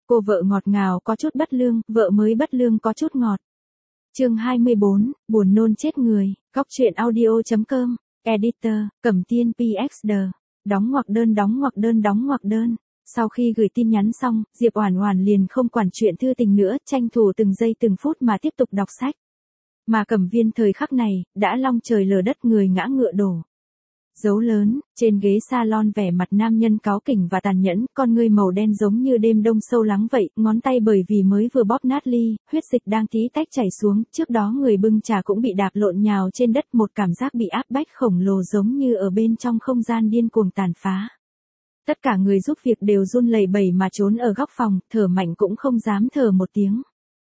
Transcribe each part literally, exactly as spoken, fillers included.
Cô vợ ngọt ngào có chút bất lương, vợ mới bất lương có chút ngọt. Chương hai mươi bốn, buồn nôn chết người, góc truyện audio.com, editor, Cẩm Tiên pê ích đê, đóng ngoặc đơn đóng ngoặc đơn đóng ngoặc đơn. Sau khi gửi tin nhắn xong, Diệp Oản Oản liền không quản chuyện thư tình nữa, tranh thủ từng giây từng phút mà tiếp tục đọc sách. Mà Cẩm Viên thời khắc này, đã long trời lở đất người ngã ngựa đổ. Dấu lớn, trên ghế salon vẻ mặt nam nhân cáu kỉnh và tàn nhẫn, con ngươi màu đen giống như đêm đông sâu lắng vậy, ngón tay bởi vì mới vừa bóp nát ly, huyết dịch đang tí tách chảy xuống, trước đó người bưng trà cũng bị đạp lộn nhào trên đất, một cảm giác bị áp bách khổng lồ giống như ở bên trong không gian điên cuồng tàn phá. Tất cả người giúp việc đều run lẩy bẩy mà trốn ở góc phòng, thở mạnh cũng không dám thở một tiếng.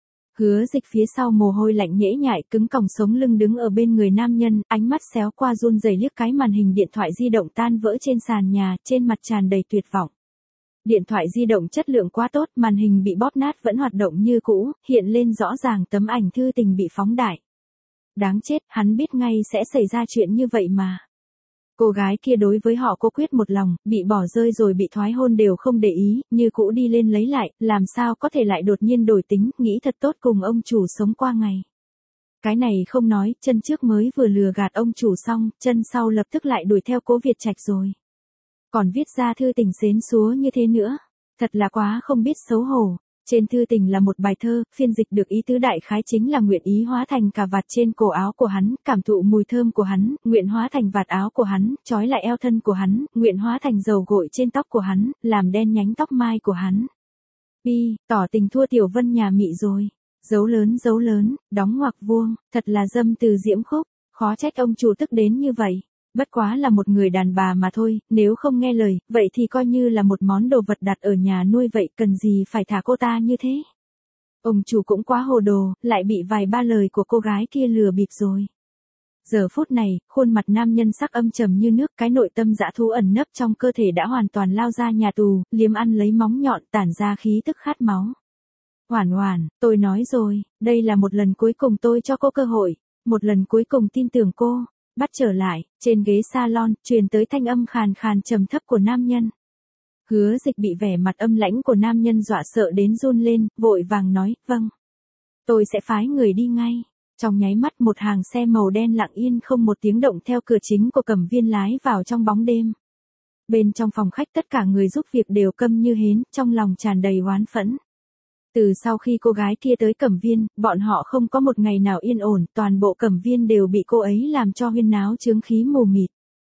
Hứa Dịch phía sau mồ hôi lạnh nhễ nhại, cứng còng sống lưng đứng ở bên người nam nhân, ánh mắt xéo qua run rẩy liếc cái màn hình điện thoại di động tan vỡ trên sàn nhà, trên mặt tràn đầy tuyệt vọng. Điện thoại di động chất lượng quá tốt, màn hình bị bóp nát vẫn hoạt động như cũ, hiện lên rõ ràng tấm ảnh thư tình bị phóng đại. Đáng chết, hắn biết ngay sẽ xảy ra chuyện như vậy mà. Cô gái kia đối với họ cô quyết một lòng, bị bỏ rơi rồi bị thoái hôn đều không để ý, như cũ đi lên lấy lại, làm sao có thể lại đột nhiên đổi tính, nghĩ thật tốt cùng ông chủ sống qua ngày. Cái này không nói, chân trước mới vừa lừa gạt ông chủ xong, chân sau lập tức lại đuổi theo Cố Việt Trạch rồi. Còn viết ra thư tình xến xúa như thế nữa, thật là quá không biết xấu hổ. Trên thư tình là một bài thơ, phiên dịch được ý tứ đại khái chính là nguyện ý hóa thành cà vạt trên cổ áo của hắn, cảm thụ mùi thơm của hắn, nguyện hóa thành vạt áo của hắn, trói lại eo thân của hắn, nguyện hóa thành dầu gội trên tóc của hắn, làm đen nhánh tóc mai của hắn. Pi, tỏ tình thua Tiểu Vân nhà mị rồi. Dấu lớn dấu lớn, đóng ngoặc vuông, thật là dâm từ diễm khúc, khó trách ông chủ tức đến như vậy. Bất quá là một người đàn bà mà thôi, nếu không nghe lời, vậy thì coi như là một món đồ vật đặt ở nhà nuôi vậy, cần gì phải thả cô ta như thế. Ông chủ cũng quá hồ đồ, lại bị vài ba lời của cô gái kia lừa bịp rồi. Giờ phút này, khuôn mặt nam nhân sắc âm trầm như nước, cái nội tâm dã thú ẩn nấp trong cơ thể đã hoàn toàn lao ra nhà tù, liếm ăn lấy móng nhọn tản ra khí tức khát máu. Oản Oản, tôi nói rồi, đây là một lần cuối cùng tôi cho cô cơ hội, một lần cuối cùng tin tưởng cô. Bắt trở lại, trên ghế salon, truyền tới thanh âm khàn khàn trầm thấp của nam nhân. Hứa Dịch bị vẻ mặt âm lãnh của nam nhân dọa sợ đến run lên, vội vàng nói, vâng. Tôi sẽ phái người đi ngay. Trong nháy mắt một hàng xe màu đen lặng yên không một tiếng động theo cửa chính của Cẩm Viên lái vào trong bóng đêm. Bên trong phòng khách tất cả người giúp việc đều câm như hến, trong lòng tràn đầy oán phẫn. Từ sau khi cô gái kia tới Cẩm Viên, bọn họ không có một ngày nào yên ổn, toàn bộ Cẩm Viên đều bị cô ấy làm cho huyên náo chướng khí mù mịt.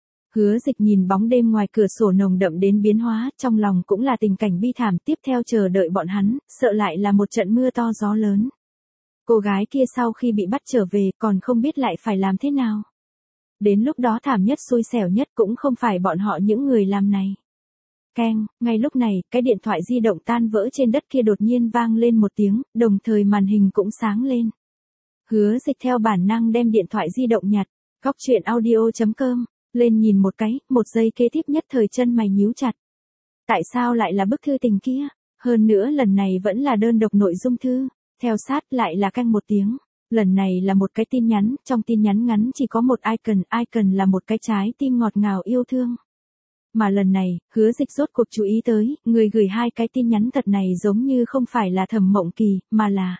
Hứa Dịch nhìn bóng đêm ngoài cửa sổ nồng đậm đến biến hóa, trong lòng cũng là tình cảnh bi thảm, tiếp theo chờ đợi bọn hắn, sợ lại là một trận mưa to gió lớn. Cô gái kia sau khi bị bắt trở về còn không biết lại phải làm thế nào. Đến lúc đó thảm nhất xui xẻo nhất cũng không phải bọn họ những người làm này. Keng, ngay lúc này, cái điện thoại di động tan vỡ trên đất kia đột nhiên vang lên một tiếng, đồng thời màn hình cũng sáng lên. Hứa Dịch theo bản năng đem điện thoại di động nhặt, góc truyện audio.com, lên nhìn một cái, một giây kế tiếp nhất thời chân mày nhíu chặt. Tại sao lại là bức thư tình kia? Hơn nữa lần này vẫn là đơn độc nội dung thư, theo sát lại là canh một tiếng. Lần này là một cái tin nhắn, trong tin nhắn ngắn chỉ có một icon, icon là một cái trái tim ngọt ngào yêu thương. Mà lần này, Hứa Dịch rốt cuộc chú ý tới, người gửi hai cái tin nhắn thật này giống như không phải là Thẩm Mộng Kỳ, mà là...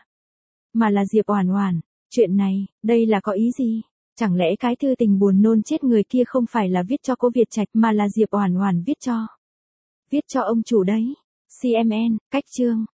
Mà là Diệp Oản Oản. Chuyện này, đây là có ý gì? Chẳng lẽ cái thư tình buồn nôn chết người kia không phải là viết cho Cố Việt Trạch mà là Diệp Oản Oản viết cho? Viết cho ông chủ đấy. xê em en, cách chương.